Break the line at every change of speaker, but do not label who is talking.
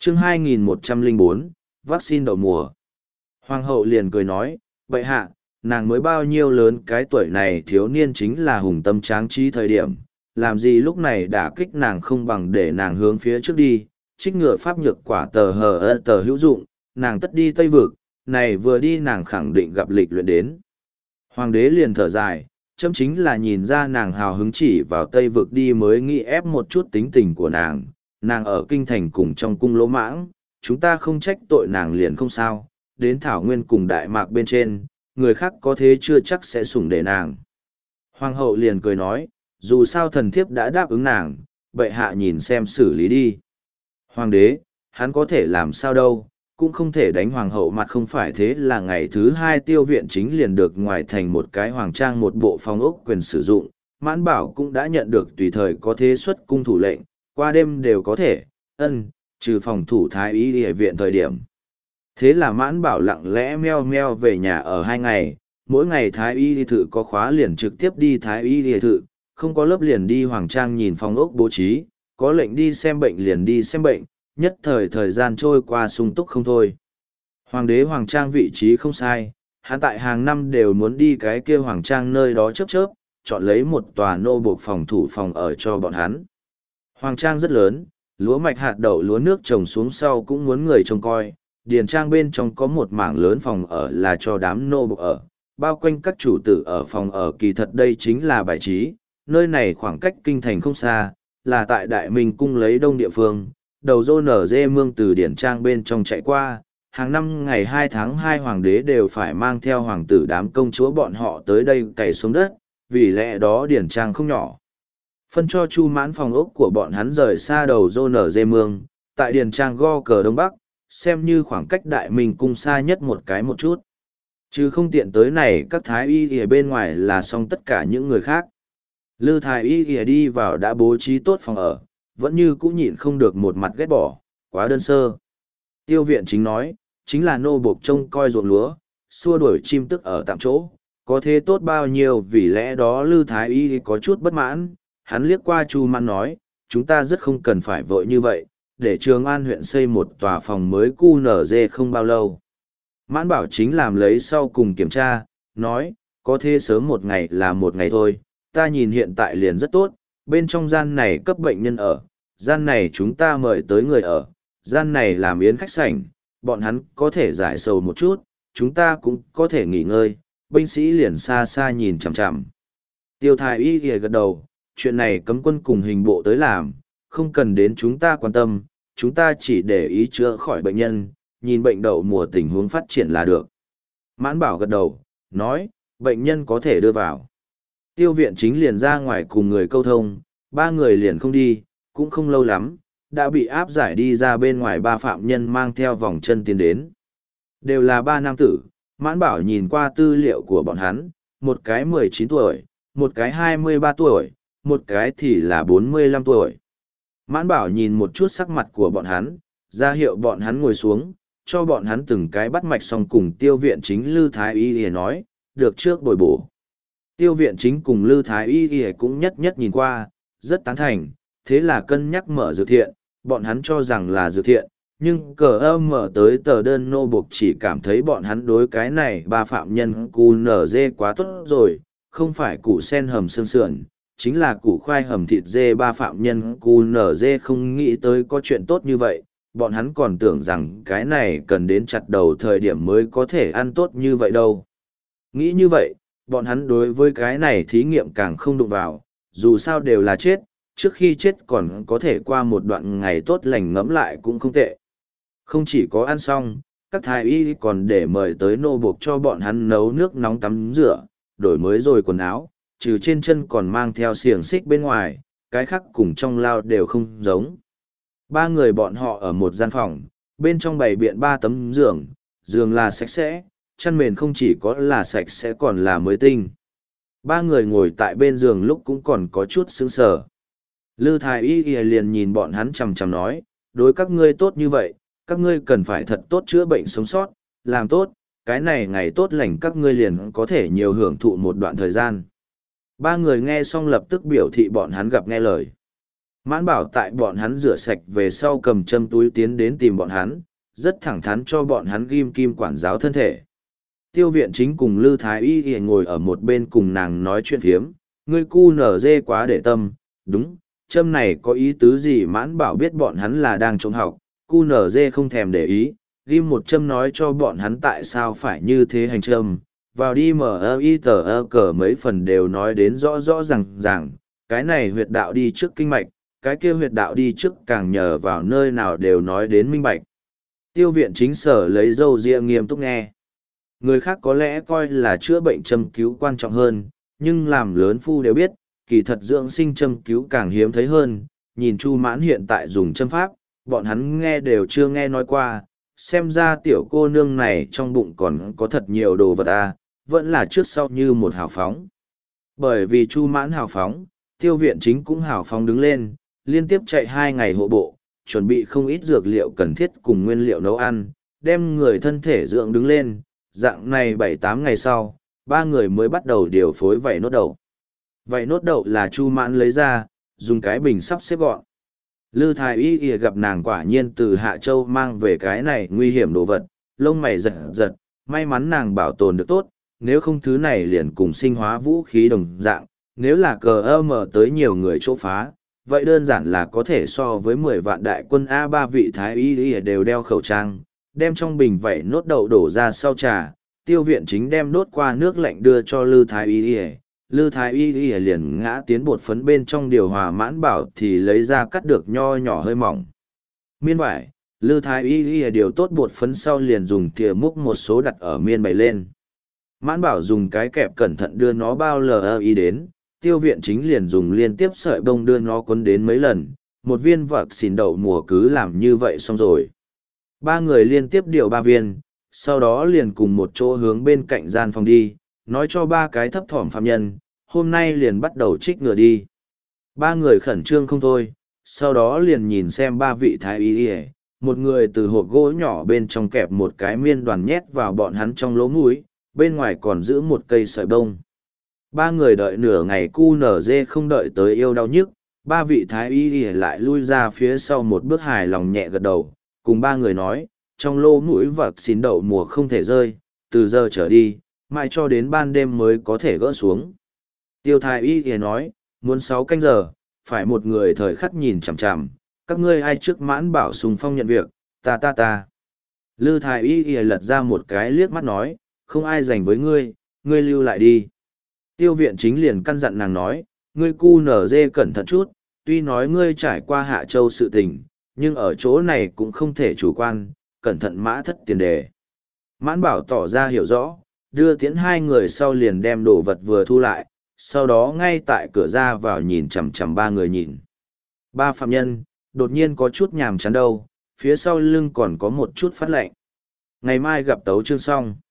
chương 2104, vaccine đậu mùa. Hoàng hậu liền cười nói, bệ hạ, nàng mới bao nhiêu lớn, cái tuổi này thiếu niên chính là hùng tâm tráng trí thời điểm, làm gì lúc này đả kích nàng không bằng để nàng hướng phía trước đi, trích ngựa pháp nhược quả tờ hữu dụng, nàng tất đi Tây Vực, này vừa đi nàng khẳng định gặp lịch luyện đến. Hoàng đế liền thở dài, chấm chính là nhìn ra nàng hào hứng chỉ vào Tây Vực đi mới nghĩ ép một chút tính tình của nàng ở kinh thành cùng trong cung lỗ mãng, chúng ta không trách tội nàng liền không sao, đến Thảo Nguyên cùng Đại Mạc bên trên, người khác có thế chưa chắc sẽ sủng để nàng. Hoàng hậu liền cười nói, dù sao thần thiếp đã đáp ứng nàng, bệ hạ nhìn xem xử lý đi. Hoàng đế, hắn có thể làm sao đâu, cũng không thể đánh hoàng hậu mặt, không phải thế là ngày thứ hai Tiêu Viện Chính liền được ngoài thành một cái hoàng trang một bộ phòng ốc quyền sử dụng, Mãn Bảo cũng đã nhận được tùy thời có thế xuất cung thủ lệnh, qua đêm đều có thể, trừ phòng thủ thái y y viện thời điểm. Thế là Mãn Bảo lặng lẽ meo meo về nhà ở 2 ngày, mỗi ngày thái y y thự có khóa liền trực tiếp đi thái y y thự, không có lớp liền đi hoàng trang nhìn phòng ốc bố trí, có lệnh đi xem bệnh liền đi xem bệnh, nhất thời gian trôi qua sung túc không thôi. Hoàng đế hoàng trang vị trí không sai, hắn tại hàng năm đều muốn đi cái kia hoàng trang nơi đó chớp, chọn lấy một tòa nô buộc phòng thủ phòng ở cho bọn hắn. Hoàng trang rất lớn, lúa mạch hạt đậu lúa nước trồng xuống sau cũng muốn người trông coi, điền trang bên trong có một mảng lớn phòng ở là cho đám nô buộc ở, bao quanh các chủ tử ở phòng ở, kỳ thật đây chính là bài trí, nơi này khoảng cách kinh thành không xa, là tại Đại Minh cung lấy đông địa phương, đầu dô nở dê mương từ điển trang bên trong chạy qua, hàng năm ngày 2 tháng 2 hoàng đế đều phải mang theo hoàng tử đám công chúa bọn họ tới đây cày xuống đất, vì lẽ đó điển trang không nhỏ. Phân cho Chu Mãn phòng ốc của bọn hắn rời xa đầu dô nở dê mương, tại điển trang go cờ đông bắc, xem như khoảng cách Đại Minh cung xa nhất một chút. Chứ không tiện tới này các thái y ở bên ngoài là xong tất cả những người khác. Lư thái y đi vào đã bố trí tốt phòng ở, vẫn như cũ nhịn không được một mặt ghét bỏ, quá đơn sơ. Tiêu Viện Chính nói, chính là nô buộc trông coi ruộng lúa, xua đuổi chim tức ở tạm chỗ, có thế tốt bao nhiêu, vì lẽ đó Lư thái y có chút bất mãn, hắn liếc qua Chu Mãn nói, chúng ta rất không cần phải vội như vậy, để Trường An huyện xây một tòa phòng mới QNZ không bao lâu. Mãn Bảo Chính làm lấy sau cùng kiểm tra, nói, có thế sớm một ngày là một ngày thôi, ta nhìn hiện tại liền rất tốt, bên trong gian này cấp bệnh nhân ở, gian này chúng ta mời tới người ở, gian này làm yến khách sảnh, bọn hắn có thể giải sầu một chút, chúng ta cũng có thể nghỉ ngơi, binh sĩ liền xa xa nhìn chằm chằm. Tiêu thái y gật gật đầu, chuyện này cấm quân cùng hình bộ tới làm, không cần đến chúng ta quan tâm, chúng ta chỉ để ý chữa khỏi bệnh nhân, nhìn bệnh đậu mùa tình huống phát triển là được. Mãn Bảo gật đầu, nói, bệnh nhân có thể đưa vào. Tiêu Viện Chính liền ra ngoài cùng người câu thông, 3 người liền không đi, cũng không lâu lắm, đã bị áp giải đi ra bên ngoài 3 phạm nhân mang theo vòng chân tiến đến. Đều là 3 nam tử, Mãn Bảo nhìn qua tư liệu của bọn hắn, một cái 19 tuổi, một cái 23 tuổi, một cái thì là 45 tuổi. Mãn Bảo nhìn một chút sắc mặt của bọn hắn, ra hiệu bọn hắn ngồi xuống, cho bọn hắn từng cái bắt mạch xong cùng Tiêu Viện Chính Lư Thái Y Y nói, được trước bồi bổ. Tiêu Viện Chính cùng Lư Thái Y Y cũng nhất nhìn qua, rất tán thành, thế là cân nhắc mở dược thiện, bọn hắn cho rằng là dược thiện, nhưng cờ âm mở tới tờ đơn nô buộc chỉ cảm thấy bọn hắn đối cái này 3 phạm nhân QNZ quá tốt rồi, không phải củ sen hầm xương sườn, chính là củ khoai hầm thịt dê. 3 phạm nhân QNZ không nghĩ tới có chuyện tốt như vậy, bọn hắn còn tưởng rằng cái này cần đến chặt đầu thời điểm mới có thể ăn tốt như vậy đâu. Nghĩ như vậy, bọn hắn đối với cái này thí nghiệm càng không đụng vào, dù sao đều là chết, trước khi chết còn có thể qua một đoạn ngày tốt lành ngẫm lại cũng không tệ. Không chỉ có ăn xong, các thái y còn để mời tới nô buộc cho bọn hắn nấu nước nóng tắm rửa, đổi mới rồi quần áo, trừ trên chân còn mang theo xiềng xích bên ngoài, cái khác cùng trong lao đều không giống. 3 người bọn họ ở một gian phòng, bên trong bày biện 3 tấm giường, giường là sạch sẽ, chăn mền không chỉ có là sạch sẽ còn là mới tinh. 3 người ngồi tại bên giường lúc cũng còn có chút sững sờ. Lư Thái Y liền nhìn bọn hắn chằm chằm nói, đối các ngươi tốt như vậy, các ngươi cần phải thật tốt chữa bệnh sống sót, làm tốt, cái này ngày tốt lành các ngươi liền có thể nhiều hưởng thụ một đoạn thời gian. 3 người nghe xong lập tức biểu thị bọn hắn gặp nghe lời. Mãn bảo tại bọn hắn rửa sạch về sau cầm châm túi tiến đến tìm bọn hắn, rất thẳng thắn cho bọn hắn ghim kim quản giáo thân thể. Tiêu viện chính cùng Lư Thái Y Y ngồi ở một bên cùng nàng nói chuyện phiếm, ngươi cu nở dê quá để tâm, đúng, châm này có ý tứ gì? Mãn bảo biết bọn hắn là đang trông học, cu nở dê không thèm để ý, ghim một châm nói cho bọn hắn tại sao phải như thế hành châm. Vào đi mở y tờ cờ mấy phần đều nói đến rõ rõ ràng, cái này huyệt đạo đi trước kinh mạch, cái kia huyệt đạo đi trước càng nhờ vào nơi nào đều nói đến minh bạch. Tiêu viện chính sở lấy dâu ria nghiêm túc nghe. Người khác có lẽ coi là chữa bệnh châm cứu quan trọng hơn, nhưng làm lớn phu đều biết, kỳ thật dưỡng sinh châm cứu càng hiếm thấy hơn. Nhìn Chu Mãn hiện tại dùng châm pháp, bọn hắn nghe đều chưa nghe nói qua, xem ra tiểu cô nương này trong bụng còn có thật nhiều đồ vật à, vẫn là trước sau như một hào phóng. Bởi vì Chu Mãn hào phóng, tiêu viện chính cũng hào phóng đứng lên, liên tiếp chạy 2 ngày hộ bộ, chuẩn bị không ít dược liệu cần thiết cùng nguyên liệu nấu ăn, đem người thân thể dưỡng đứng lên. Dạng này 7-8 ngày sau, 3 người mới bắt đầu điều phối vảy nốt đậu. Vảy nốt đậu là Chu Mãn lấy ra, dùng cái bình sắp xếp gọn. Lư Thái Y Y gặp nàng quả nhiên từ Hạ Châu mang về cái này nguy hiểm đồ vật, lông mày giật giật, may mắn nàng bảo tồn được tốt, nếu không thứ này liền cùng sinh hóa vũ khí đồng dạng, nếu là cờ mở tới nhiều người chỗ phá, vậy đơn giản là có thể so với 10 vạn đại quân A3. Vị Thái Y Y đều đeo khẩu trang, đem trong bình vảy nốt đậu đổ ra sau trà, tiêu viện chính đem đốt qua nước lạnh đưa cho Lư Thái Y Y. Lư Thái Y Y liền ngã tiến bột phấn bên trong điều hòa. Mãn bảo thì lấy ra cắt được nho nhỏ hơi mỏng miên vải. Lư Thái Y Y điều tốt bột phấn sau liền dùng thìa múc một số đặt ở miên bày lên. Mãn bảo dùng cái kẹp cẩn thận đưa nó bao lờ y đến, tiêu viện chính liền dùng liên tiếp sợi bông đưa nó quấn đến mấy lần, một viên vật xỉn đậu mùa cứ làm như vậy xong rồi. 3 người liên tiếp điều 3 viên, sau đó liền cùng một chỗ hướng bên cạnh gian phòng đi, nói cho 3 cái thấp thỏm phạm nhân, hôm nay liền bắt đầu trích ngừa đi. 3 người khẩn trương không thôi, sau đó liền nhìn xem 3 vị thái y y, một người từ hộp gỗ nhỏ bên trong kẹp một cái miên đoàn nhét vào bọn hắn trong lỗ mũi, bên ngoài còn giữ một cây sợi bông. 3 người đợi nửa ngày cu nở dê không đợi tới yêu đau nhức, 3 vị thái y y lại lui ra phía sau một bước hài lòng nhẹ gật đầu, cùng 3 người nói, trong lỗ mũi vật xín đậu mùa không thể rơi, từ giờ trở đi, mãi cho đến ban đêm mới có thể gỡ xuống. Tiêu thái y y nói, muốn 6 canh giờ, phải một người thời khắc nhìn chằm chằm, các ngươi ai trước Mãn bảo xung phong nhận việc, ta. Lư thái y y lật ra một cái liếc mắt nói, không ai dành với ngươi, ngươi lưu lại đi. Tiêu viện chính liền căn dặn nàng nói, ngươi cu nở dê cẩn thận chút, tuy nói ngươi trải qua Hạ Châu sự tình, nhưng ở chỗ này cũng không thể chủ quan, cẩn thận mã thất tiền đề. Mãn bảo tỏ ra hiểu rõ, đưa tiễn 2 người sau liền đem đồ vật vừa thu lại, sau đó ngay tại cửa ra vào nhìn chằm chằm 3 người nhìn. 3 phạm nhân, đột nhiên có chút nhàm chán đâu, phía sau lưng còn có một chút phát lạnh. Ngày mai gặp tấu chương xong.